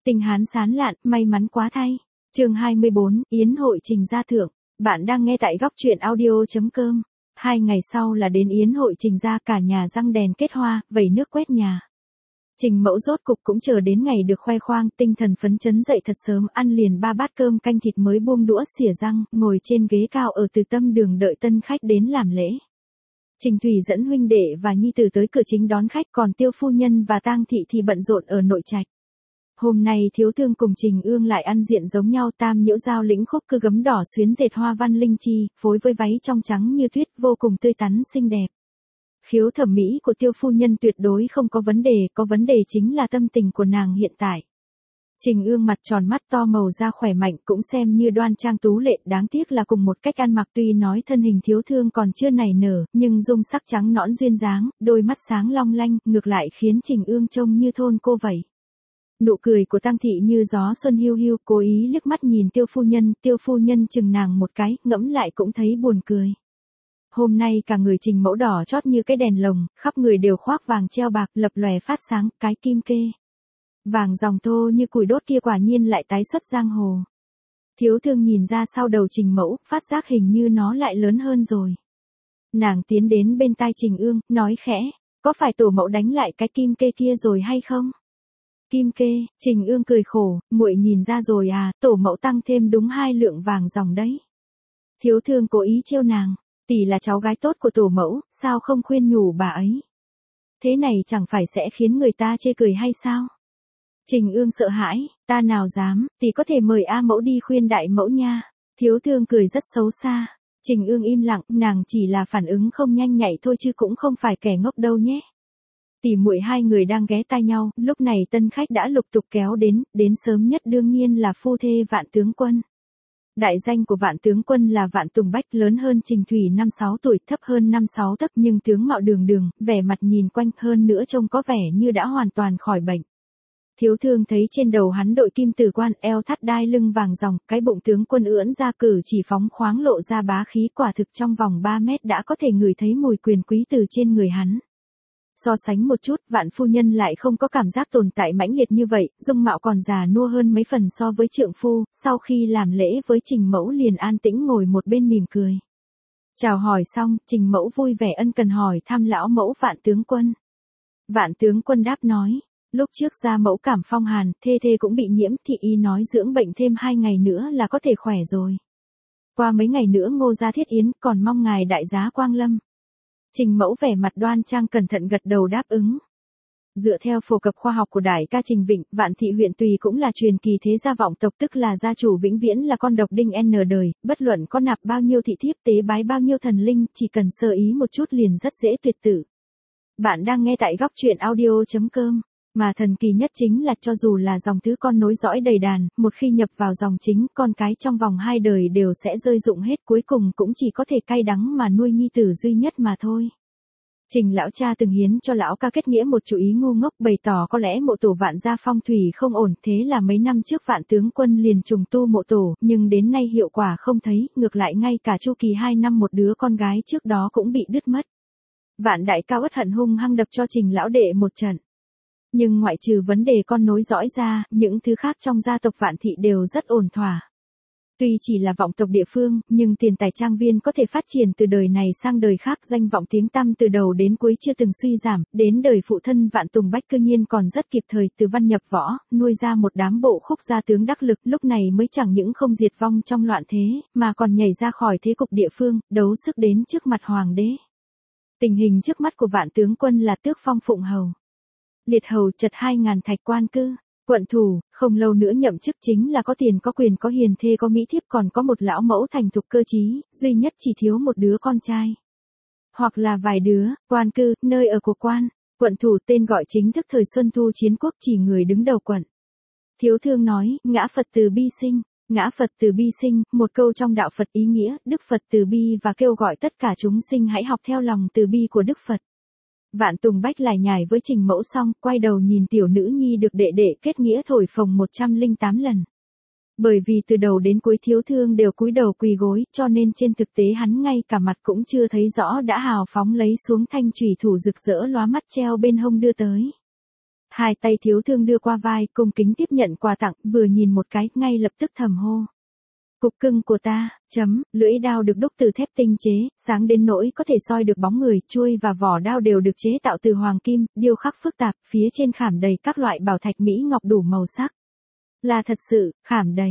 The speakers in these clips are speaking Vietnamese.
Tình Hán sán lạn, may mắn quá thay. Chương 24, Yến hội Trình gia thượng. Bạn đang nghe tại góc truyện audio.com. 2 ngày sau là đến Yến hội Trình gia, cả nhà răng đèn kết hoa, vẩy nước quét nhà. Trình mẫu rốt cục cũng chờ đến ngày được khoe khoang, tinh thần phấn chấn dậy thật sớm, ăn liền 3 bát cơm canh thịt mới buông đũa xỉa răng, ngồi trên ghế cao ở Từ Tâm Đường đợi tân khách đến làm lễ. Trình Thủy dẫn huynh đệ và nhi tử tới cửa chính đón khách, còn Tiêu phu nhân và Tang thị thì bận rộn ở nội trạch. Hôm nay Thiếu Thương cùng Trình Ương lại ăn diện giống nhau, tam nhiễu giao lĩnh khúc cư gấm đỏ xuyến dệt hoa văn linh chi, phối với váy trong trắng như tuyết, vô cùng tươi tắn xinh đẹp. Khiếu thẩm mỹ của Tiêu phu nhân tuyệt đối không có vấn đề chính là tâm tình của nàng hiện tại. Trình Ương mặt tròn mắt to, màu da khỏe mạnh, cũng xem như đoan trang tú lệ, đáng tiếc là cùng một cách ăn mặc, tuy nói thân hình Thiếu Thương còn chưa nảy nở, nhưng dung sắc trắng nõn duyên dáng, đôi mắt sáng long lanh, ngược lại khiến Trình Ương trông như thôn cô vậy. Nụ cười của Tang thị như gió xuân hiu hiu, cố ý liếc mắt nhìn Tiêu phu nhân chừng nàng một cái, ngẫm lại cũng thấy buồn cười. Hôm nay cả người Trình mẫu đỏ chót như cái đèn lồng, khắp người đều khoác vàng treo bạc, lập lòe phát sáng, cái kim kê vàng dòng thô như củi đốt kia quả nhiên lại tái xuất giang hồ. Thiếu Thương nhìn ra sau đầu Trình mẫu, phát giác hình như nó lại lớn hơn rồi. Nàng tiến đến bên tai Trình Ương, nói khẽ, có phải tổ mẫu đánh lại cái kim kê kia rồi hay không? Kim kê, Trình Ương cười khổ, muội nhìn ra rồi à, tổ mẫu tăng thêm đúng 2 lượng vàng dòng đấy. Thiếu Thương cố ý trêu nàng, tỷ là cháu gái tốt của tổ mẫu, sao không khuyên nhủ bà ấy? Thế này chẳng phải sẽ khiến người ta chê cười hay sao? Trình Ương sợ hãi, ta nào dám, tỷ có thể mời A mẫu đi khuyên đại mẫu nha. Thiếu Thương cười rất xấu xa. Trình Ương im lặng, nàng chỉ là phản ứng không nhanh nhạy thôi chứ cũng không phải kẻ ngốc đâu nhé. Tỷ muội hai người đang ghé tai nhau, lúc này tân khách đã lục tục kéo đến sớm nhất đương nhiên là phu thê Vạn tướng quân. Đại danh của Vạn tướng quân là Vạn Tùng Bách, lớn hơn Trình Thủy 5-6 tuổi, thấp hơn 5-6 tấc, nhưng tướng mạo đường, vẻ mặt nhìn quanh, hơn nữa trông có vẻ như đã hoàn toàn khỏi bệnh. Thiếu Thương thấy trên đầu hắn đội kim tử quan, eo thắt đai lưng vàng ròng, cái bụng tướng quân ưỡn ra cử chỉ phóng khoáng lộ ra bá khí, quả thực trong vòng 3 mét đã có thể ngửi thấy mùi quyền quý từ trên người hắn. So sánh một chút, Vạn phu nhân lại không có cảm giác tồn tại mãnh liệt như vậy, dung mạo còn già nua hơn mấy phần so với trượng phu, sau khi làm lễ với Trình mẫu liền an tĩnh ngồi một bên mỉm cười. Chào hỏi xong, Trình mẫu vui vẻ ân cần hỏi thăm lão mẫu Vạn tướng quân. Vạn tướng quân đáp nói, lúc trước gia mẫu cảm phong hàn, thê cũng bị nhiễm, thị y nói dưỡng bệnh thêm 2 ngày nữa là có thể khỏe rồi. Qua mấy ngày nữa Ngô gia thiết yến, còn mong ngài đại giá quang lâm. Trình mẫu vẻ mặt đoan trang cẩn thận gật đầu đáp ứng. Dựa theo phổ cập khoa học của đại ca Trình Vịnh, Vạn thị huyện Tùy cũng là truyền kỳ thế gia vọng tộc, tức là gia chủ vĩnh viễn là con độc đinh n đời, bất luận có nạp bao nhiêu thị thiếp, tế bái bao nhiêu thần linh, chỉ cần sơ ý một chút liền rất dễ tuyệt tử. Bạn đang nghe tại góc truyện audio.com. Mà thần kỳ nhất chính là cho dù là dòng thứ con nối dõi đầy đàn, một khi nhập vào dòng chính, con cái trong vòng 2 đời đều sẽ rơi rụng hết, cuối cùng cũng chỉ có thể cay đắng mà nuôi nhi tử duy nhất mà thôi. Trình lão cha từng hiến cho lão ca kết nghĩa một chủ ý ngu ngốc, bày tỏ có lẽ mộ tổ Vạn gia phong thủy không ổn, thế là mấy năm trước Vạn tướng quân liền trùng tu mộ tổ, nhưng đến nay hiệu quả không thấy, ngược lại ngay cả chu kỳ 2 năm một đứa con gái trước đó cũng bị đứt mất. Vạn đại ca uất hận hung hăng đập cho Trình lão đệ một trận. Nhưng ngoại trừ vấn đề con nối dõi ra, những thứ khác trong gia tộc Vạn thị đều rất ổn thỏa. Tuy chỉ là vọng tộc địa phương, nhưng tiền tài trang viên có thể phát triển từ đời này sang đời khác, danh vọng tiếng tăm từ đầu đến cuối chưa từng suy giảm, đến đời phụ thân Vạn Tùng Bách cư nhiên còn rất kịp thời, từ văn nhập võ, nuôi ra một đám bộ khúc gia tướng đắc lực, lúc này mới chẳng những không diệt vong trong loạn thế, mà còn nhảy ra khỏi thế cục địa phương, đấu sức đến trước mặt hoàng đế. Tình hình trước mắt của Vạn tướng quân là tước phong phụng hầu. Liệt hầu chật 2.000 thạch quan cư, quận thủ, không lâu nữa nhậm chức, chính là có tiền có quyền có hiền thê có mỹ thiếp, còn có một lão mẫu thành thục cơ trí, duy nhất chỉ thiếu một đứa con trai. Hoặc là vài đứa, quan cư, nơi ở của quan, quận thủ tên gọi chính thức thời Xuân Thu Chiến Quốc, chỉ người đứng đầu quận. Thiếu Thương nói, ngã Phật từ bi sinh. Ngã Phật từ bi sinh, một câu trong đạo Phật ý nghĩa, Đức Phật từ bi và kêu gọi tất cả chúng sinh hãy học theo lòng từ bi của Đức Phật. Vạn Tùng Bách lải nhải với Trình mẫu xong, quay đầu nhìn tiểu nữ nhi được đệ đệ kết nghĩa thổi phồng 108 lần. Bởi vì từ đầu đến cuối Thiếu Thương đều cúi đầu quỳ gối, cho nên trên thực tế hắn ngay cả mặt cũng chưa thấy rõ đã hào phóng lấy xuống thanh chủy thủ rực rỡ lóa mắt treo bên hông đưa tới. Hai tay thiếu thương đưa qua vai, cung kính tiếp nhận quà tặng, vừa nhìn một cái, ngay lập tức thầm hô. Cục cưng của ta, lưỡi đao được đúc từ thép tinh chế, sáng đến nỗi có thể soi được bóng người, chuôi và vỏ đao đều được chế tạo từ hoàng kim, điêu khắc phức tạp, phía trên khảm đầy các loại bảo thạch mỹ ngọc đủ màu sắc. Là thật sự, khảm đầy,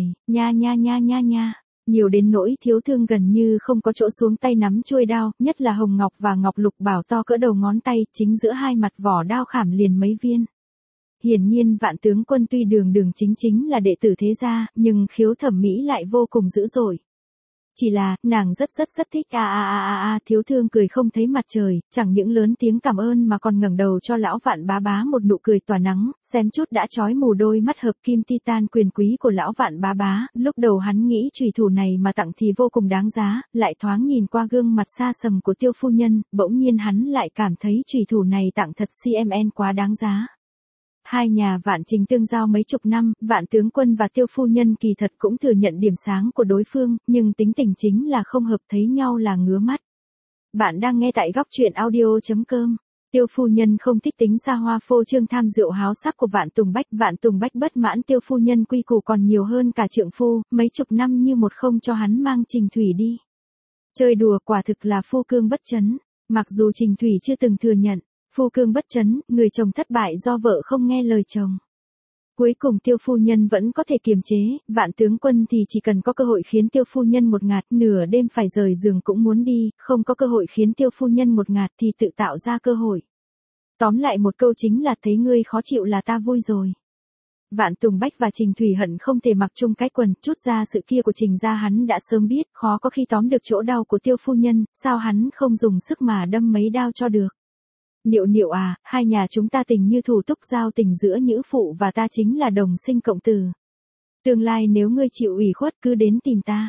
nha. Nhiều đến nỗi thiếu thương gần như không có chỗ xuống tay nắm chuôi đao, nhất là hồng ngọc và ngọc lục bảo to cỡ đầu ngón tay, chính giữa hai mặt vỏ đao khảm liền mấy viên. Hiển nhiên Vạn tướng quân tuy đường chính là đệ tử thế gia, nhưng khiếu thẩm mỹ lại vô cùng dữ dội. Chỉ là, nàng rất thích thiếu thương cười không thấy mặt trời, chẳng những lớn tiếng cảm ơn mà còn ngẩng đầu cho lão Vạn bá bá một nụ cười tỏa nắng, xem chút đã chói mù đôi mắt hợp kim titan quyền quý của lão Vạn bá bá, lúc đầu hắn nghĩ chùy thủ này mà tặng thì vô cùng đáng giá, lại thoáng nhìn qua gương mặt xa sầm của Tiêu phu nhân, bỗng nhiên hắn lại cảm thấy chùy thủ này tặng thật CMN quá đáng giá. Hai nhà Vạn Trình tương giao mấy chục năm, Vạn tướng quân và Tiêu phu nhân kỳ thật cũng thừa nhận điểm sáng của đối phương, nhưng tính tình chính là không hợp, thấy nhau là ngứa mắt. Bạn đang nghe tại góc truyện audio.com. Tiêu phu nhân không thích tính xa hoa phô trương tham rượu háo sắc của Vạn Tùng Bách bất mãn Tiêu phu nhân quy củ còn nhiều hơn cả trượng phu, mấy chục năm như một không cho hắn mang Trình Thủy đi. Chơi đùa quả thực là phu cương bất chấn, mặc dù Trình Thủy chưa từng thừa nhận. Phu cương bất chấn, người chồng thất bại do vợ không nghe lời chồng. Cuối cùng Tiêu phu nhân vẫn có thể kiềm chế, Vạn tướng quân thì chỉ cần có cơ hội khiến Tiêu phu nhân một ngạt, nửa đêm phải rời giường cũng muốn đi, không có cơ hội khiến Tiêu phu nhân một ngạt thì tự tạo ra cơ hội. Tóm lại một câu chính là thấy ngươi khó chịu là ta vui rồi. Vạn Tùng Bách và Trình Thủy hận không thể mặc chung cái quần, chút ra sự kia của Trình gia hắn đã sớm biết, khó có khi tóm được chỗ đau của Tiêu phu nhân, sao hắn không dùng sức mà đâm mấy đao cho được. Niệu à, hai nhà chúng ta tình như thủ túc, giao tình giữa nhữ phụ và ta chính là đồng sinh cộng tử. Tương lai nếu ngươi chịu ủy khuất cứ đến tìm ta.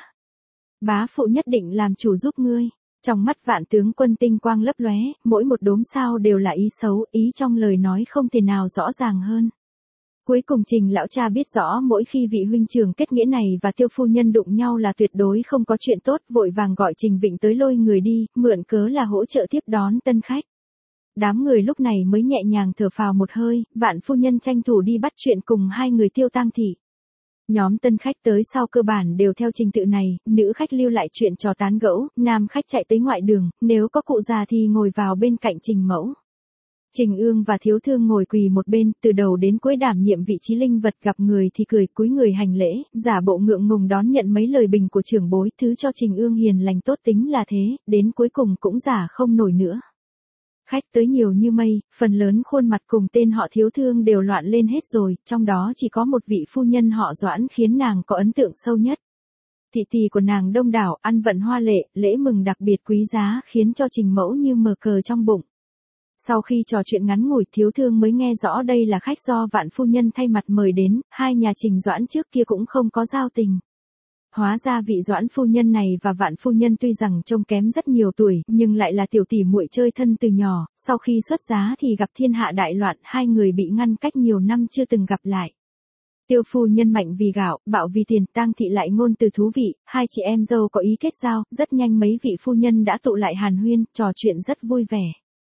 Bá phụ nhất định làm chủ giúp ngươi. Trong mắt Vạn tướng quân tinh quang lấp lóe, mỗi một đốm sao đều là ý xấu, ý trong lời nói không thể nào rõ ràng hơn. Cuối cùng Trình lão cha biết rõ mỗi khi vị huynh trưởng kết nghĩa này và Tiêu phu nhân đụng nhau là tuyệt đối không có chuyện tốt, vội vàng gọi Trình Vịnh tới lôi người đi, mượn cớ là hỗ trợ tiếp đón tân khách. Đám người lúc này mới nhẹ nhàng thở phào một hơi, Vạn phu nhân tranh thủ đi bắt chuyện cùng hai người Tiêu Tang thị. Nhóm tân khách tới sau cơ bản đều theo trình tự này, nữ khách lưu lại chuyện trò tán gẫu, nam khách chạy tới ngoại đường, nếu có cụ già thì ngồi vào bên cạnh Trình mẫu. Trình Ương và Thiếu Thương ngồi quỳ một bên, từ đầu đến cuối đảm nhiệm vị trí linh vật, gặp người thì cười, cúi người hành lễ, giả bộ ngượng ngùng đón nhận mấy lời bình của trưởng bối, thứ cho Trình Ương hiền lành tốt tính là thế, đến cuối cùng cũng giả không nổi nữa. Khách tới nhiều như mây, phần lớn khuôn mặt cùng tên họ Thiếu Thương đều loạn lên hết rồi, trong đó chỉ có một vị phu nhân họ Doãn khiến nàng có ấn tượng sâu nhất. Thị tỳ của nàng đông đảo, ăn vận hoa lệ, lễ mừng đặc biệt quý giá, khiến cho Trình mẫu như mờ cờ trong bụng. Sau khi trò chuyện ngắn ngủi, Thiếu Thương mới nghe rõ đây là khách do Vạn phu nhân thay mặt mời đến, hai nhà Trình Doãn trước kia cũng không có giao tình. Hóa ra vị Doãn phu nhân này và Vạn phu nhân tuy rằng trông kém rất nhiều tuổi, nhưng lại là tiểu tỷ muội chơi thân từ nhỏ, sau khi xuất giá thì gặp thiên hạ đại loạn, hai người bị ngăn cách nhiều năm chưa từng gặp lại. Tiêu phu nhân mạnh vì gạo, bạo vì tiền, Tang thị lại ngôn từ thú vị, hai chị em dâu có ý kết giao, rất nhanh mấy vị phu nhân đã tụ lại hàn huyên, trò chuyện rất vui vẻ.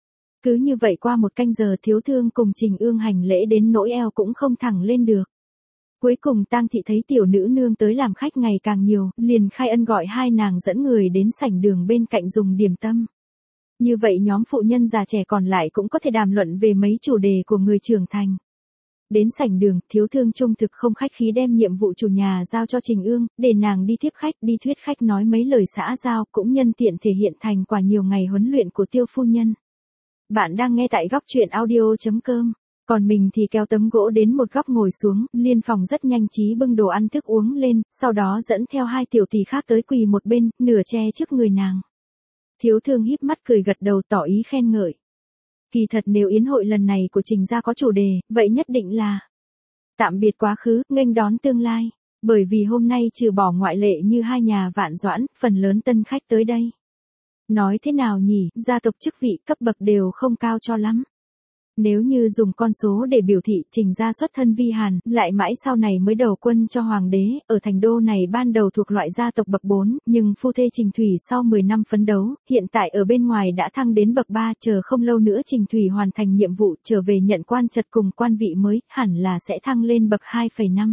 Cứ như vậy qua một canh giờ, Thiếu Thương cùng Trình Ương hành lễ đến nỗi eo cũng không thẳng lên được. Cuối cùng Tang thị thấy tiểu nữ nương tới làm khách ngày càng nhiều, liền khai ân gọi hai nàng dẫn người đến sảnh đường bên cạnh dùng điểm tâm. Như vậy nhóm phụ nhân già trẻ còn lại cũng có thể đàm luận về mấy chủ đề của người trưởng thành. Đến sảnh đường, Thiếu Thương trung thực không khách khí đem nhiệm vụ chủ nhà giao cho Trình Ương, để nàng đi tiếp khách, đi thuyết khách, nói mấy lời xã giao, cũng nhân tiện thể hiện thành quả nhiều ngày huấn luyện của Tiêu phu nhân. Bạn đang nghe tại góc truyện audio.com. Còn mình thì kéo tấm gỗ đến một góc ngồi xuống, Liên Phòng rất nhanh trí bưng đồ ăn thức uống lên, sau đó dẫn theo hai tiểu tỷ khác tới quỳ một bên, nửa che trước người nàng. Thiếu Thương híp mắt cười gật đầu tỏ ý khen ngợi. Kỳ thật nếu yến hội lần này của Trình gia có chủ đề, vậy nhất định là tạm biệt quá khứ, nghênh đón tương lai. Bởi vì hôm nay trừ bỏ ngoại lệ như hai nhà Vạn Doãn, phần lớn tân khách tới đây. Nói thế nào nhỉ, gia tộc chức vị cấp bậc đều không cao cho lắm. Nếu như dùng con số để biểu thị Trình gia xuất thân vi hàn, lại mãi sau này mới đầu quân cho hoàng đế, ở thành đô này ban đầu thuộc loại gia tộc bậc 4, nhưng phu thê Trình Thủy sau 10 năm phấn đấu, hiện tại ở bên ngoài đã thăng đến bậc 3, chờ không lâu nữa Trình Thủy hoàn thành nhiệm vụ trở về nhận quan trật cùng quan vị mới, hẳn là sẽ thăng lên bậc 2,5.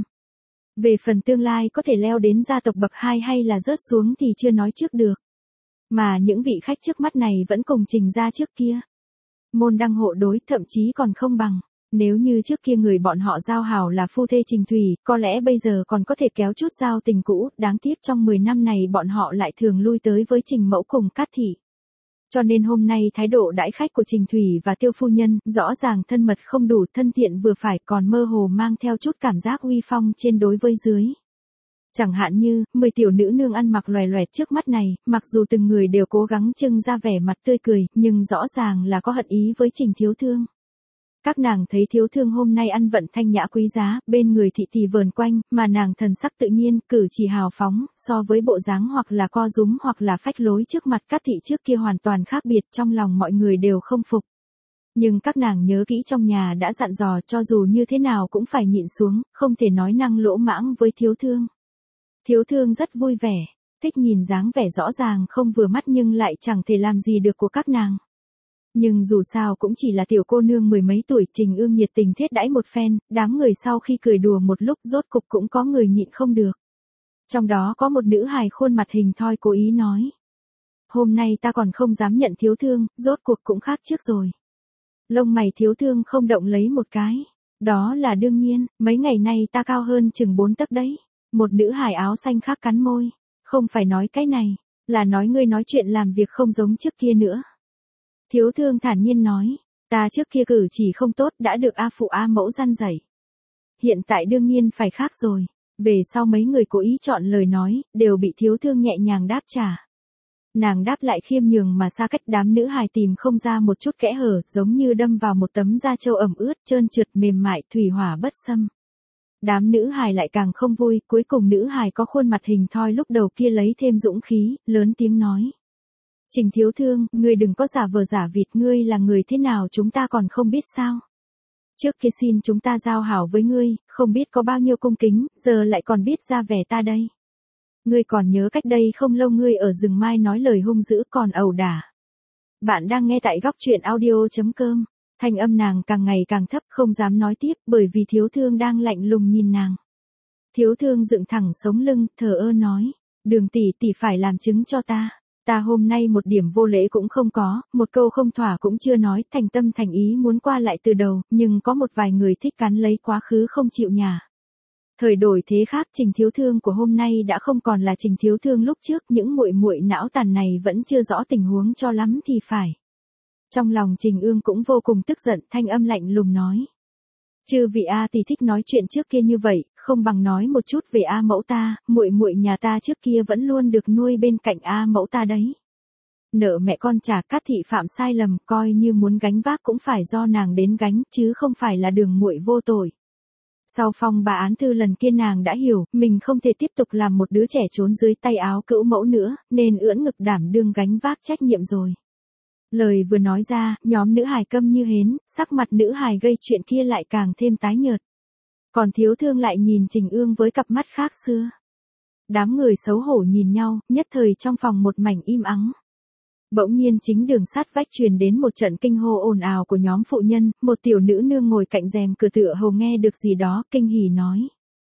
Về phần tương lai có thể leo đến gia tộc bậc 2 hay là rớt xuống thì chưa nói trước được. Mà những vị khách trước mắt này vẫn cùng Trình gia trước kia. Môn đăng hộ đối, thậm chí còn không bằng. Nếu như trước kia người bọn họ giao hảo là phu thê Trình Thủy, có lẽ bây giờ còn có thể kéo chút giao tình cũ, đáng tiếc trong 10 năm này bọn họ lại thường lui tới với Trình mẫu cùng Cát thị. Cho nên hôm nay thái độ đãi khách của Trình Thủy và Tiêu phu nhân, rõ ràng thân mật không đủ, thân thiện vừa phải, còn mơ hồ mang theo chút cảm giác uy phong trên đối với dưới. Chẳng hạn như, 10 tiểu nữ nương ăn mặc loè loẹt trước mắt này, mặc dù từng người đều cố gắng trưng ra vẻ mặt tươi cười, nhưng rõ ràng là có hận ý với Trình thiếu thương. Các nàng thấy thiếu thương hôm nay ăn vận thanh nhã quý giá, bên người thị tỷ vờn quanh, mà nàng thần sắc tự nhiên, cử chỉ hào phóng, so với bộ dáng hoặc là co rúm hoặc là phách lối trước mặt Cát thị trước kia hoàn toàn khác biệt, trong lòng mọi người đều không phục. Nhưng các nàng nhớ kỹ trong nhà đã dặn dò cho dù như thế nào cũng phải nhịn xuống, không thể nói năng lỗ mãng với thiếu thương. Thiếu thương rất vui vẻ, thích nhìn dáng vẻ rõ ràng không vừa mắt nhưng lại chẳng thể làm gì được của các nàng. Nhưng dù sao cũng chỉ là tiểu cô nương mười mấy tuổi, Trình Ương nhiệt tình thiết đãi một phen, đám người sau khi cười đùa một lúc rốt cục cũng có người nhịn không được. Trong đó có một nữ hài khuôn mặt hình thoi cố ý nói. Hôm nay ta còn không dám nhận thiếu thương, rốt cuộc cũng khác trước rồi. Lông mày thiếu thương không động lấy một cái. Đó là đương nhiên, mấy ngày nay ta cao hơn chừng 4 tấc đấy. Một nữ hài áo xanh khác cắn môi. Không phải nói cái này, là nói ngươi nói chuyện làm việc không giống trước kia nữa. Thiếu thương thản nhiên nói, ta trước kia cử chỉ không tốt đã được A phụ A mẫu răn dạy. Hiện tại đương nhiên phải khác rồi. Về sau mấy người cố ý chọn lời nói, đều bị thiếu thương nhẹ nhàng đáp trả. Nàng đáp lại khiêm nhường mà xa cách, đám nữ hài tìm không ra một chút kẽ hở, giống như đâm vào một tấm da trâu ẩm ướt, trơn trượt mềm mại, thủy hỏa bất xâm. Đám nữ hài lại càng không vui, cuối cùng nữ hài có khuôn mặt hình thoi lúc đầu kia lấy thêm dũng khí, lớn tiếng nói. Trình thiếu thương, ngươi đừng có giả vờ giả vịt, ngươi là người thế nào chúng ta còn không biết sao. Trước kia xin chúng ta giao hảo với ngươi, không biết có bao nhiêu cung kính, giờ lại còn biết ra vẻ ta đây. Ngươi còn nhớ cách đây không lâu ngươi ở rừng mai nói lời hung dữ còn ẩu đả. Bạn đang nghe tại góc truyện audio.com. Thanh âm nàng càng ngày càng thấp, không dám nói tiếp bởi vì thiếu thương đang lạnh lùng nhìn nàng. Thiếu thương dựng thẳng sống lưng, thờ ơ nói. Đường tỷ tỷ phải làm chứng cho ta. Ta hôm nay một điểm vô lễ cũng không có, một câu không thỏa cũng chưa nói, thành tâm thành ý muốn qua lại từ đầu, nhưng có một vài người thích cắn lấy quá khứ không chịu nhả. Thời đổi thế khác, Trình thiếu thương của hôm nay đã không còn là Trình thiếu thương lúc trước, những muội muội não tàn này vẫn chưa rõ tình huống cho lắm thì phải. Trong lòng Trình Ương cũng vô cùng tức giận, thanh âm lạnh lùng nói. Chư vị A tỷ thích nói chuyện trước kia như vậy, không bằng nói một chút về A mẫu ta, muội muội nhà ta trước kia vẫn luôn được nuôi bên cạnh A mẫu ta đấy. Nợ mẹ con trả, Cát thị phạm sai lầm, coi như muốn gánh vác cũng phải do nàng đến gánh, chứ không phải là đường muội vô tội. Sau phong bà án thư lần kia nàng đã hiểu, mình không thể tiếp tục làm một đứa trẻ trốn dưới tay áo cữu mẫu nữa, nên ưỡn ngực đảm đương gánh vác trách nhiệm rồi. Lời vừa nói ra, nhóm nữ hài câm như hến, sắc mặt nữ hài gây chuyện kia lại càng thêm tái nhợt. Còn thiếu thương lại nhìn Trình Ương với cặp mắt khác xưa. Đám người xấu hổ nhìn nhau, nhất thời trong phòng một mảnh im ắng. Bỗng nhiên chính đường sát vách truyền đến một trận kinh hô ồn ào của nhóm phụ nhân, một tiểu nữ nương ngồi cạnh rèm cửa tựa hồ nghe được gì đó, kinh hỉ nói.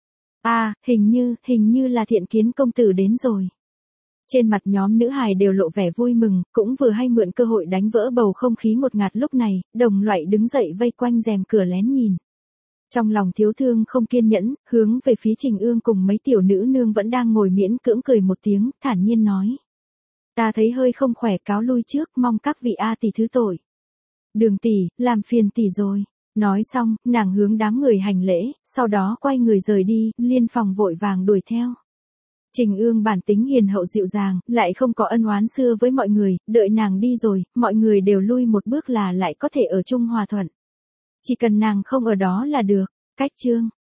Hình như là Thiện Kiến công tử đến rồi. Trên mặt nhóm nữ hài đều lộ vẻ vui mừng, cũng vừa hay mượn cơ hội đánh vỡ bầu không khí ngột ngạt lúc này, đồng loại đứng dậy vây quanh rèm cửa lén nhìn. Trong lòng thiếu thương không kiên nhẫn, hướng về phía Trình Ương cùng mấy tiểu nữ nương vẫn đang ngồi miễn cưỡng cười một tiếng, thản nhiên nói. Ta thấy hơi không khỏe cáo lui trước, mong các vị A tỷ thứ tội. Đường tỷ, làm phiền tỷ rồi. Nói xong, nàng hướng đám người hành lễ, sau đó quay người rời đi, Liên Phòng vội vàng đuổi theo. Trình Ương bản tính hiền hậu dịu dàng, lại không có ân oán xưa với mọi người, đợi nàng đi rồi, mọi người đều lui một bước là lại có thể ở chung hòa thuận. Chỉ cần nàng không ở đó là được. Cách chương